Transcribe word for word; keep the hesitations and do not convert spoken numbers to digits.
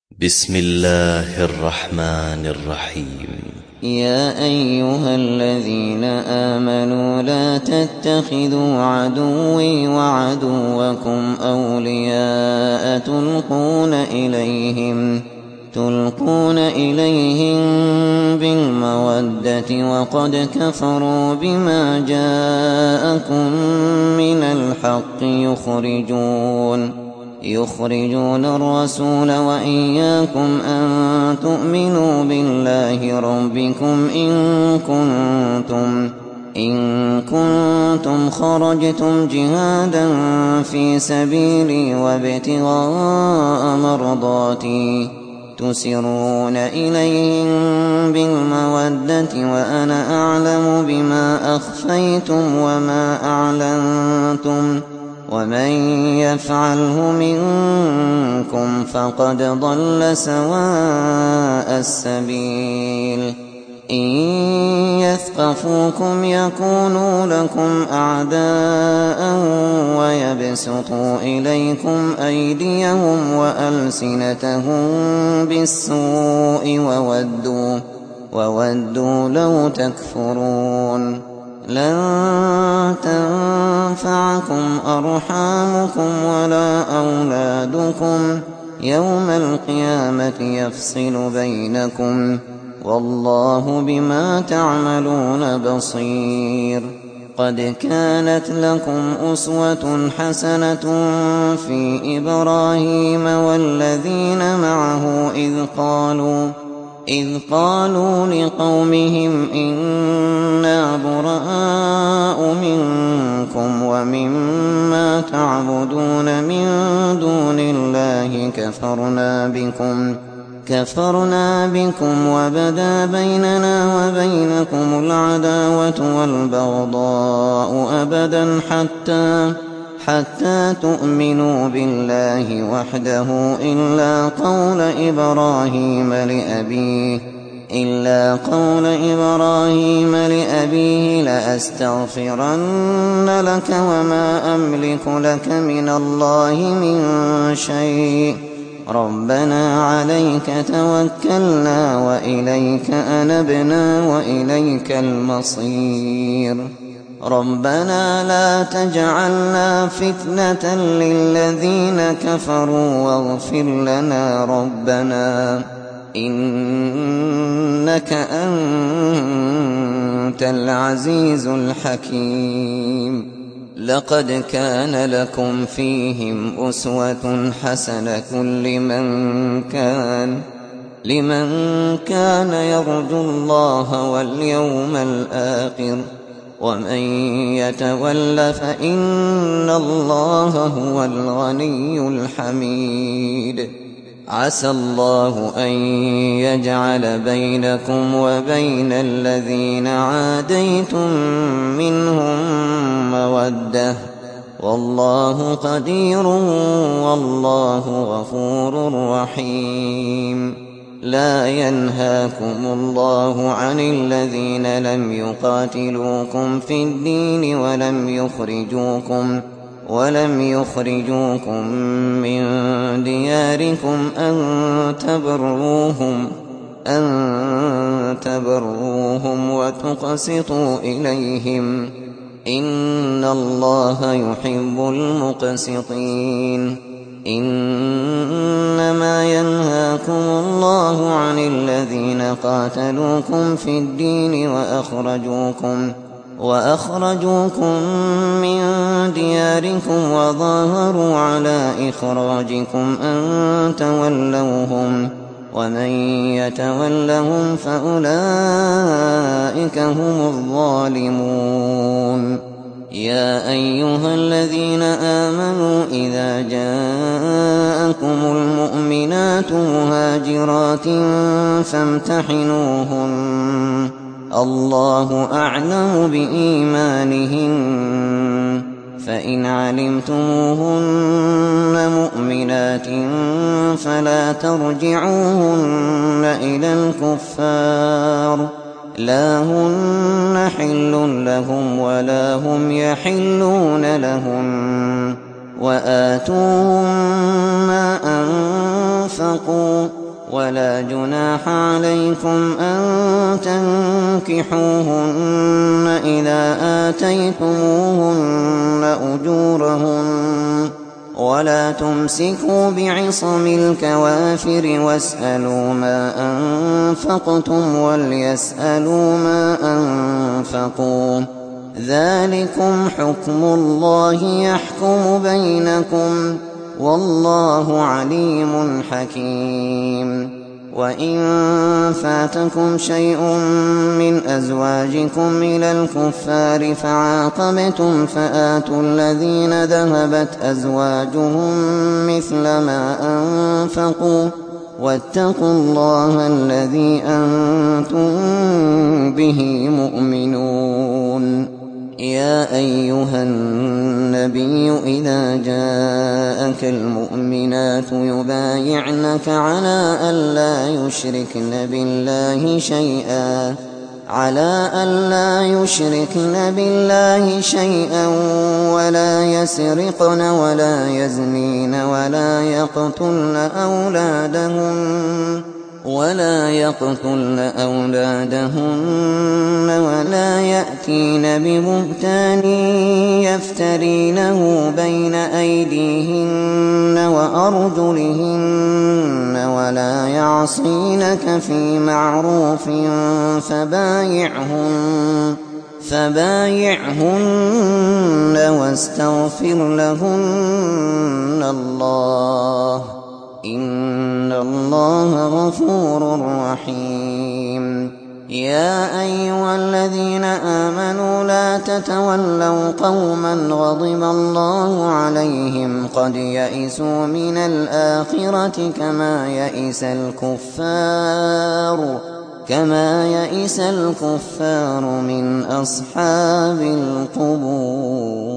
بسم الله الرحمن الرحيم. يا أيها الذين آمنوا لا تتخذوا عدوي وعدوكم أولياء تلقون إليهم تلقون إليهم بالمودة وقد كفروا بما جاءكم من الحق يخرجون يخرجون الرسول وإياكم أن تؤمنوا بالله ربكم إن كنتم إن كنتم خرجتم جهادا في سبيلي وابتغاء مرضاتي تسرون إليهم بالمودة وأنا أعلم بما أخفيتم وما أعلنتم ومن يفعله منكم فقد ضل سواء السبيل إن يثقفوكم يكونوا لكم أعداء ويبسطوا إليكم أيديهم وألسنتهم بالسوء وودوا, وودوا لو تكفرون لن تنفعكم أرحامكم ولا أولادكم يوم القيامة يفصل بينكم والله بما تعملون بصير قد كانت لكم أسوة حسنة في إبراهيم والذين معه إذ قالوا إذ قالوا لقومهم إنا براء منكم ومما تعبدون من دون الله كفرنا بكم كفرنا بكم وبدا بيننا وبينكم العداوة والبغضاء أبدا حتى حتى تؤمنوا بالله وحده إلا قول إبراهيم لأبيه إلا قول إبراهيم لأبيه لأستغفرن لك وما أملك لك من الله من شيء ربنا عليك توكلنا وإليك أنبنا وإليك المصير ربنا لا تجعلنا فتنة للذين كفروا واغفر لنا ربنا إنك أنت العزيز الحكيم لقد كان لكم فيهم أسوة حسنة لمن كان لمن كان يرجو الله واليوم الآخر ومن يتول فإن الله هو الغني الحميد عسى الله أن يجعل بينكم وبين الذين عاديتم منهم مودة والله قدير والله غفور رحيم لا ينهاكم الله عن الذين لم يقاتلوكم في الدين ولم يخرجوكم ولم يخرجوكم من دياركم أن تبروهم أن تبروهم وتقسطوا إليهم إن الله يحب المقسطين إنما ينهاكم الله عن الذين قاتلوكم في الدين وأخرجوكم وأخرجوكم من دياركم وظاهروا على إخراجكم أن تولوهم ومن يتولهم فأولئك هم الظالمون يا أيها الذين آمنوا إذا جاءكم المؤمنات مهاجرات فامتحنوهن الله أعلم بإيمانهن فإن علمتموهن مؤمنات فلا ترجعوهن إلى الكفار لا هن حل لهم ولا هم يحلون لهم وآتوهم ما أنفقوا ولا جناح عليكم أن تنكحوهن إذا آتيتموهن أجورهن ولا تمسكوا بعصم الكوافر واسألوا ما أنفقتم وليسألوا ما أنفقوا ذلكم حكم الله يحكم بينكم والله عليم حكيم. وإن فاتكم شيء من أزواجكم إلى الكفار فعاقبتم فآتوا الذين ذهبت أزواجهم مثل ما أنفقوا واتقوا الله الذي أنتم به مؤمنون. يا أيها النبي إذا جاءك المؤمنات يبايعنك على ألا يشركن بالله شيئا على ألا يشركن بالله شيئا ولا يسرقن ولا يزنين ولا يقتلن أولادهن ولا يقتلن أولادهن ولا يأتين ببهتان يفترينه بين أيديهن وأرجلهن ولا يعصينك في معروف فبايعهن فبايعهن واستغفر لهن الله إن الله غفور رحيم. يا أيها الذين آمنوا لا تتولوا قوما غضب الله عليهم قد يئسوا من الآخرة كما يئس الكفار كما يئس الكفار من أصحاب القبور.